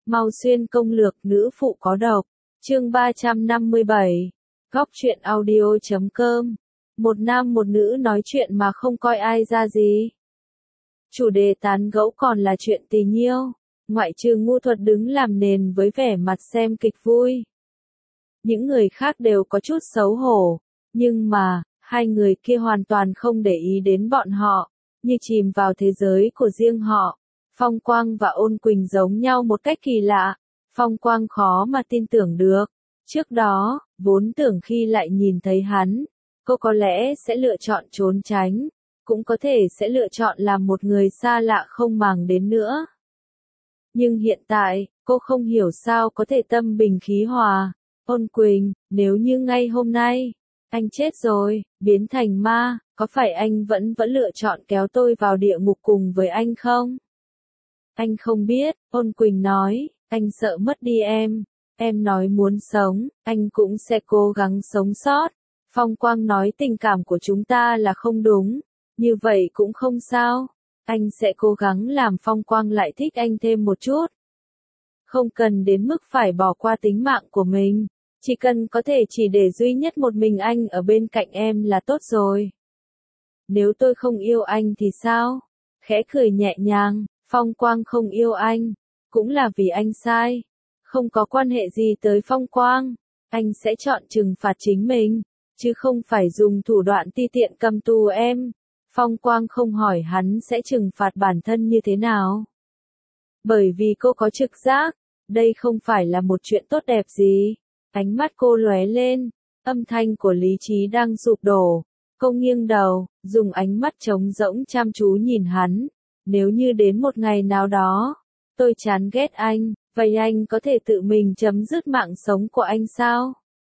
Mau xuyên công lược nữ phụ có độc. Chương 357. Góc truyện audio.com. Một nam một nữ nói chuyện mà không coi ai ra gì. Chủ đề tán gẫu còn là chuyện tình yêu, ngoại trừ Ngu Thuật đứng làm nền với vẻ mặt xem kịch vui. Những người khác đều có chút xấu hổ, nhưng mà, hai người kia hoàn toàn không để ý đến bọn họ, như chìm vào thế giới của riêng họ. Phong Quang và Ôn Quỳnh giống nhau một cách kỳ lạ, Phong Quang khó mà tin tưởng được. Trước đó, vốn tưởng khi lại nhìn thấy hắn, cô có lẽ sẽ lựa chọn trốn tránh, cũng có thể sẽ lựa chọn làm một người xa lạ không màng đến nữa. Nhưng hiện tại, cô không hiểu sao có thể tâm bình khí hòa. Ôn Quỳnh, nếu như ngay hôm nay, anh chết rồi, biến thành ma, có phải anh vẫn lựa chọn kéo tôi vào địa ngục cùng với anh không? Anh không biết, Ôn Quỳnh nói, anh sợ mất đi em nói muốn sống, anh cũng sẽ cố gắng sống sót. Phong Quang nói tình cảm của chúng ta là không đúng, như vậy cũng không sao, anh sẽ cố gắng làm Phong Quang lại thích anh thêm một chút. Không cần đến mức phải bỏ qua tính mạng của mình, chỉ cần có thể chỉ để duy nhất một mình anh ở bên cạnh em là tốt rồi. Nếu tôi không yêu anh thì sao? Khẽ cười nhẹ nhàng, Phong Quang không yêu anh, cũng là vì anh sai. Không có quan hệ gì tới Phong Quang, anh sẽ chọn trừng phạt chính mình, chứ không phải dùng thủ đoạn ti tiện cầm tù em. Phong Quang không hỏi hắn sẽ trừng phạt bản thân như thế nào. Bởi vì cô có trực giác, đây không phải là một chuyện tốt đẹp gì. Ánh mắt cô lóe lên, âm thanh của lý trí đang sụp đổ. Cô nghiêng đầu, dùng ánh mắt trống rỗng chăm chú nhìn hắn. Nếu như đến một ngày nào đó, tôi chán ghét anh, vậy anh có thể tự mình chấm dứt mạng sống của anh sao?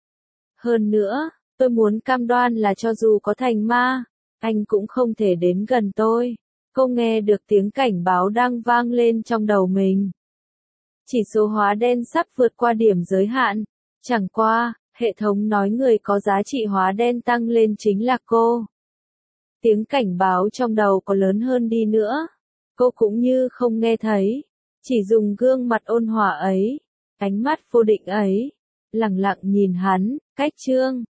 Hơn nữa, tôi muốn cam đoan là cho dù có thành ma, anh cũng không thể đến gần tôi. Cô nghe được tiếng cảnh báo đang vang lên trong đầu mình. Chỉ số hóa đen sắp vượt qua điểm giới hạn. Chẳng qua, hệ thống nói người có giá trị hóa đen tăng lên chính là cô. Tiếng cảnh báo trong đầu có lớn hơn đi nữa, cô cũng như không nghe thấy. Chỉ dùng gương mặt ôn hòa ấy, ánh mắt vô định ấy, lẳng lặng nhìn hắn, cách chương